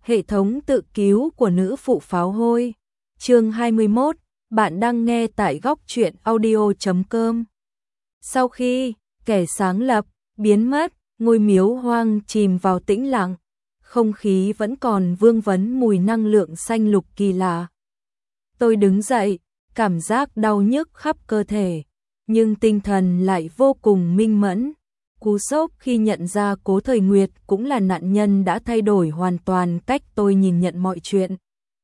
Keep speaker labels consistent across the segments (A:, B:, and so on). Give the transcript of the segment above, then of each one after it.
A: Hệ thống tự cứu của nữ phụ pháo hôi. Chương 21, bạn đang nghe tại góc truyện audio.com. Sau khi kẻ sáng lập biến mất, ngôi miếu hoang chìm vào tĩnh lặng, không khí vẫn còn vương vấn mùi năng lượng xanh lục kỳ lạ. Tôi đứng dậy, cảm giác đau nhức khắp cơ thể, nhưng tinh thần lại vô cùng minh mẫn. Cú sốc khi nhận ra Cố Thời Nguyệt cũng là nạn nhân đã thay đổi hoàn toàn cách tôi nhìn nhận mọi chuyện.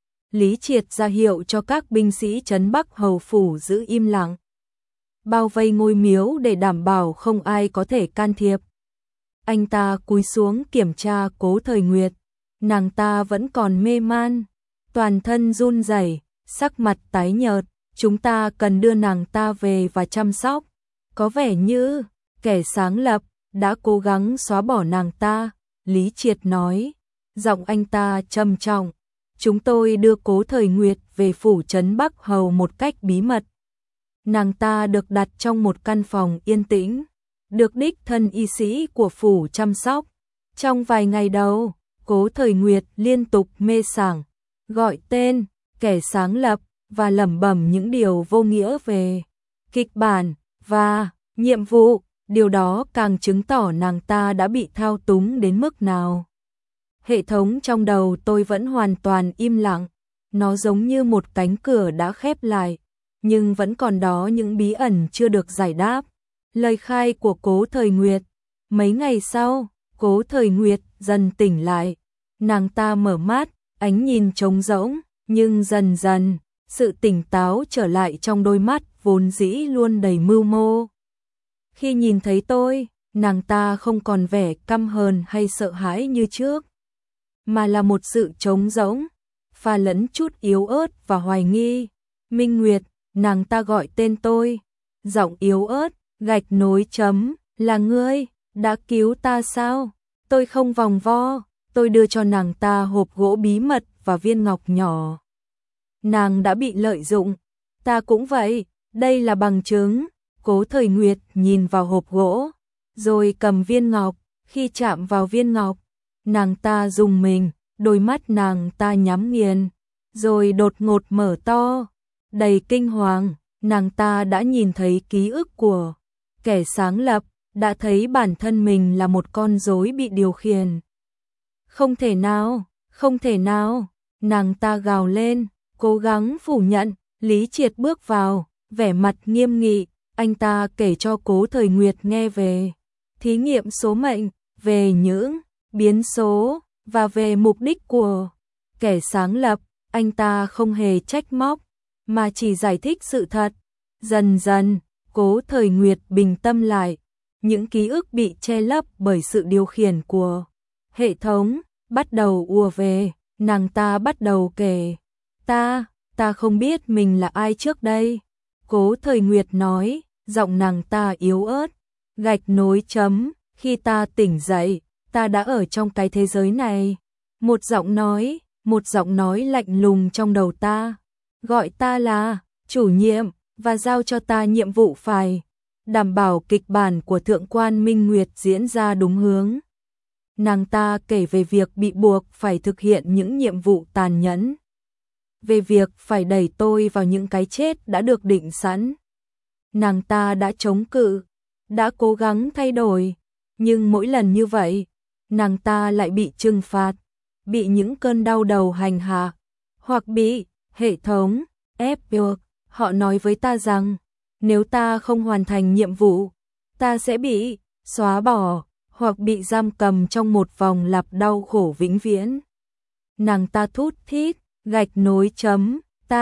A: Lý Triệt ra hiệu cho các binh sĩ trấn Bắc Hầu Phủ giữ im lặng, bao vây ngôi miếu để đảm bảo không ai có thể can thiệp. Anh ta cúi xuống kiểm tra Cố Thời Nguyệt, nàng ta vẫn còn mê man, toàn thân run rẩy, sắc mặt tái nhợt. Chúng ta cần đưa nàng ta về và chăm sóc. Có vẻ như kẻ sáng lập đã cố gắng xóa bỏ nàng ta, Lý Triệt nói. Giọng anh ta trầm trọng. Chúng tôi đưa Cố Thời Nguyệt về phủ trấn Bắc Hầu một cách bí mật. Nàng ta được đặt trong một căn phòng yên tĩnh, được đích thân y sĩ của phủ chăm sóc. Trong vài ngày đầu, Cố Thời Nguyệt liên tục mê sảng, gọi tên kẻ sáng lập và lẩm bẩm những điều vô nghĩa về kịch bản và nhiệm vụ. Điều đó càng chứng tỏ nàng ta đã bị thao túng đến mức nào. Hệ thống trong đầu tôi vẫn hoàn toàn im lặng, nó giống như một cánh cửa đã khép lại, nhưng vẫn còn đó những bí ẩn chưa được giải đáp. Lời khai của Cố Thời Nguyệt. Mấy ngày sau, Cố Thời Nguyệt dần tỉnh lại, nàng ta mở mắt, ánh nhìn trống rỗng, nhưng dần dần sự tỉnh táo trở lại trong đôi mắt vốn dĩ luôn đầy mưu mô. Khi nhìn thấy tôi, nàng ta không còn vẻ căm hờn hay sợ hãi như trước, mà là một sự trống rỗng, pha lẫn chút yếu ớt và hoài nghi. Minh Nguyệt, nàng ta gọi tên tôi, giọng yếu ớt, gạch nối chấm, là ngươi, đã cứu ta sao? Tôi không vòng vo, tôi đưa cho nàng ta hộp gỗ bí mật và viên ngọc nhỏ. Nàng đã bị lợi dụng, ta cũng vậy, đây là bằng chứng. Cố Thời Nguyệt nhìn vào hộp gỗ, rồi cầm viên ngọc. Khi chạm vào viên ngọc, nàng ta rùng mình, đôi mắt nàng ta nhắm nghiền, rồi đột ngột mở to, đầy kinh hoàng. Nàng ta đã nhìn thấy ký ức của kẻ sáng lập, đã thấy bản thân mình là một con rối bị điều khiển. Không thể nào, không thể nào, nàng ta gào lên, cố gắng phủ nhận. Lý Triệt bước vào, vẻ mặt nghiêm nghị. Anh ta kể cho Cố Thời Nguyệt nghe về thí nghiệm số mệnh, về những biến số và về mục đích của kẻ sáng lập. Anh ta không hề trách móc, mà chỉ giải thích sự thật. Dần dần, Cố Thời Nguyệt bình tâm lại. Những ký ức bị che lấp bởi sự điều khiển của hệ thống bắt đầu ùa về. Nàng ta bắt đầu kể, ta không biết mình là ai trước đây. Cố Thời Nguyệt nói, giọng nàng ta yếu ớt, gạch nối chấm, khi ta tỉnh dậy, ta đã ở trong cái thế giới này. Một giọng nói lạnh lùng trong đầu ta, gọi ta là chủ nhiệm và giao cho ta nhiệm vụ phải đảm bảo kịch bản của Thượng quan Minh Nguyệt diễn ra đúng hướng. Nàng ta kể về việc bị buộc phải thực hiện những nhiệm vụ tàn nhẫn, về việc phải đẩy tôi vào những cái chết đã được định sẵn. Nàng ta đã chống cự, đã cố gắng thay đổi, nhưng mỗi lần như vậy, nàng ta lại bị trừng phạt, bị những cơn đau đầu hành hạ, hoặc bị hệ thống ép buộc. Họ nói với ta rằng, nếu ta không hoàn thành nhiệm vụ, ta sẽ bị xóa bỏ, hoặc bị giam cầm trong một vòng lặp đau khổ vĩnh viễn. Nàng ta thút thít, gạch nối chấm,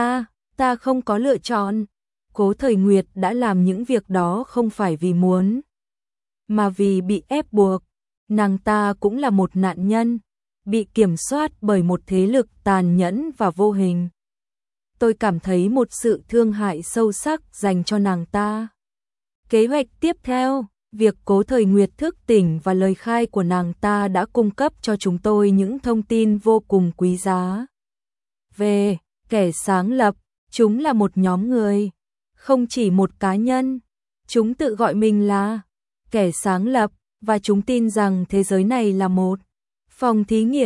A: ta không có lựa chọn. Cố Thời Nguyệt đã làm những việc đó không phải vì muốn, mà vì bị ép buộc. Nàng ta cũng là một nạn nhân, bị kiểm soát bởi một thế lực tàn nhẫn và vô hình. Tôi cảm thấy một sự thương hại sâu sắc dành cho nàng ta. Kế hoạch tiếp theo, việc Cố Thời Nguyệt thức tỉnh và lời khai của nàng ta đã cung cấp cho chúng tôi những thông tin vô cùng quý giá. Về kẻ sáng lập, chúng là một nhóm người, không chỉ một cá nhân. Chúng tự gọi mình là kẻ sáng lập, và chúng tin rằng thế giới này là một phòng thí nghiệm,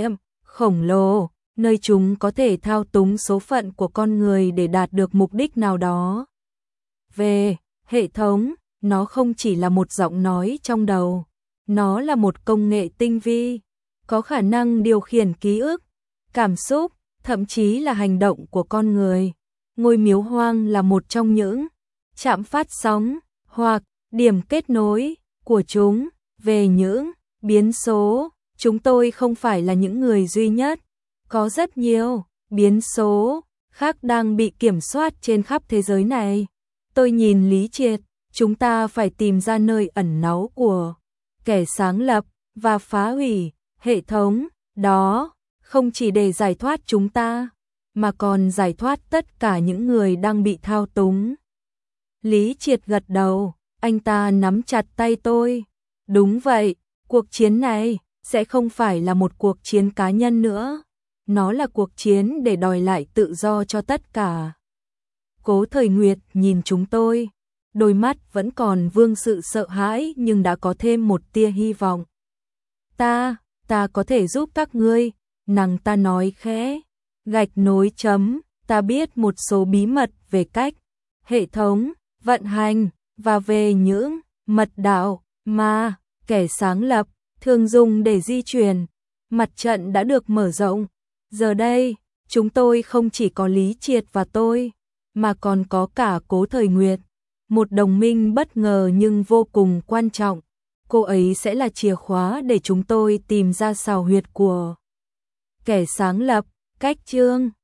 A: khổng lồ, nơi chúng có thể thao túng số phận của con người để đạt được mục đích nào đó. Về hệ thống, nó không chỉ là một giọng nói trong đầu, nó là một công nghệ tinh vi, có khả năng điều khiển ký ức, cảm xúc, thậm chí là hành động của con người. Ngôi miếu hoang là một trong những trạm phát sóng hoặc điểm kết nối của chúng. Về những biến số, chúng tôi không phải là những người duy nhất, có rất nhiều biến số khác đang bị kiểm soát trên khắp thế giới này. Tôi nhìn Lý Triệt, chúng ta phải tìm ra nơi ẩn náu của kẻ sáng lập và phá hủy hệ thống đó, không chỉ để giải thoát chúng ta, mà còn giải thoát tất cả những người đang bị thao túng. Lý Triệt gật đầu, anh ta nắm chặt tay tôi. Đúng vậy, cuộc chiến này sẽ không phải là một cuộc chiến cá nhân nữa, nó là cuộc chiến để đòi lại tự do cho tất cả. Cố Thời Nguyệt nhìn chúng tôi, đôi mắt vẫn còn vương sự sợ hãi nhưng đã có thêm một tia hy vọng. Ta có thể giúp các ngươi, nàng ta nói khẽ. Gạch nối chấm, ta biết một số bí mật về cách hệ thống vận hành và về những mật đạo mà kẻ sáng lập thường dùng để di chuyển. Mặt trận đã được mở rộng. Giờ đây, chúng tôi không chỉ có Lý Triệt và tôi, mà còn có cả Cố Thời Nguyệt, một đồng minh bất ngờ nhưng vô cùng quan trọng. Cô ấy sẽ là chìa khóa để chúng tôi tìm ra sào huyệt của kẻ sáng lập. Cách chương